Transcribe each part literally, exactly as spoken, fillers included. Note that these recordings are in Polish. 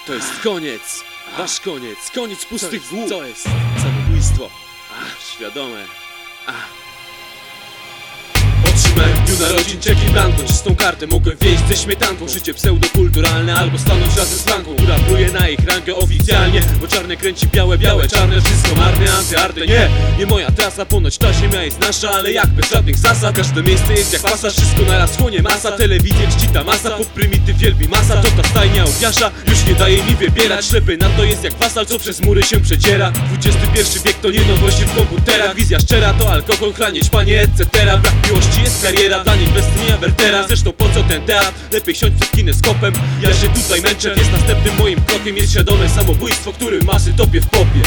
To jest koniec. Wasz koniec. Koniec pustych głów. Co jest? Samobójstwo. Ach, świadome. Ach. Otrzymałem w dniu narodzin czek i blanko. Czystą kartę mogłem wieść ze śmietanką. Życie pseudokulturalne albo stanąć razem z flanką, która pluje na ich rangę oficjalnie. Bo czarne kręci białe, białe, czarne, wszystko marne, antyarte. Nie, nie moja trasa, ponoć ta ziemia jest nasza. Ale jak bez żadnych zasad, każde miejsce jest jak pasaż. Wszystko naraz chłonie masa, telewizję czci ta masa. Pod prymityw wielbi masa, to ta stajnia owiasza. Już nie daje mi wybierać, ślepy na to jest jak wasal, co przez mury się przedziera. dwudziesty pierwszy wiek to nie nowości w komputerach. Wizja szczera to alkohol, chlanie, ćpanie, et cetera. Brak miłości jest kariera, dla nich Westynia Wertera. Zresztą po co ten teatr? Lepiej siąść przed kineskopem. Ja się tutaj męczę, jest następnym moim krokiem. Jest świadome samobójstwo, którym masy topie w popie.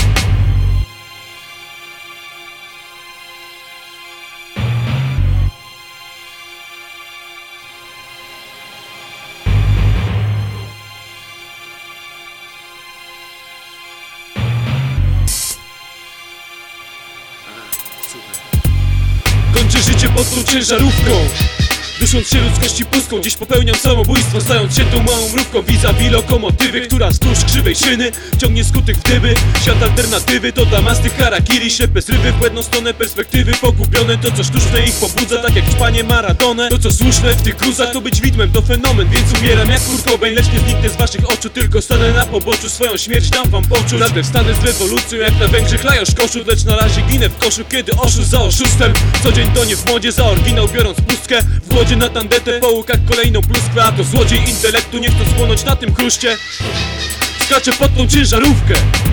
Kończę życie pod tą ciężarówką, dusząc się ludzkości pustką. Dziś popełniam samobójstwo, stając się tą małą mrówką. Vis-a-vis lokomotywy, która wzdłuż krzywej szyny ciągnie skutek w dyby. Świat alternatywy to damasty harakiri. Ślepe zrywy w błędną stronę perspektywy. Pogubione to co sztuczne ich pobudza, tak jak ćpanie Maradonę. To co słuszne w tych gruzach to być widmem, to fenomen. Więc umieram jak Kurt Cobain, lecz nie zniknę z waszych oczu. Tylko stanę na poboczu, swoją śmierć dam wam poczuć. Nagle wstanę z rewolucją jak na Węgrzech Lajos Kossuth. Lecz na razie ginę w koszu, kiedy oszust za oszustem. Co dzień to nie w modzie, za oryginał biorąc pustkę. W głodzie na tandetę, po łukach kolejną pluskwę. A to złodziej intelektu, nie chcą spłonąć na tym kruszcie. Skaczę pod tą ciężarówkę.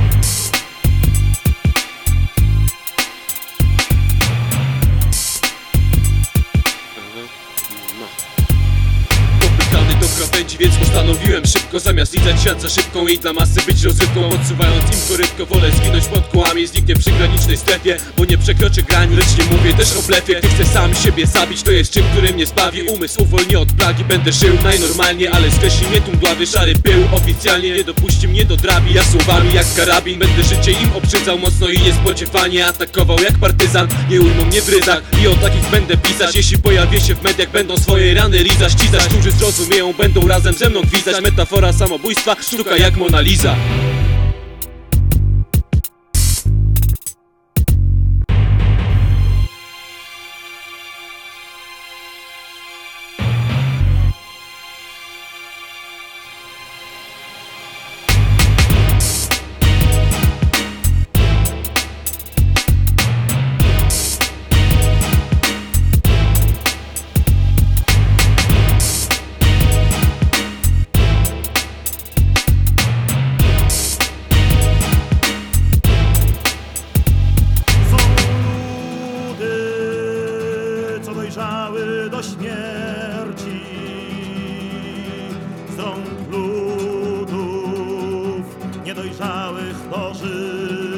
Do krawędzi, więc postanowiłem szybko, zamiast lizać świat za szybką i dla masy być rozrywką. Odsuwając im korytko, wolę zginąć pod kołami. Zniknie przy granicznej strefie, bo nie przekroczę granic. Lecz nie mówię też o blefie, gdy chcę sam siebie zabić. To jest czym, który mnie zbawi. Umysł uwolni od plagi, będę żył najnormalnie. Ale skreśli mnie tundławy, szary pył oficjalnie nie dopuści mnie do drabi. Ja słowami jak karabin będę życie im obrzydzał mocno i niespodziewanie atakował jak partyzan. Nie ujmą mnie w ryzach i o takich będę pisać. Jeśli pojawię się w mediach, będą swoje rany lizać, ścizać. Którzy zrozumieją, będą razem ze mną gwizdać. Metafora samobójstwa, sztuka jak Mona Lisa. Dojrzały do śmierci z rąk ludów niedojrzałych do życia.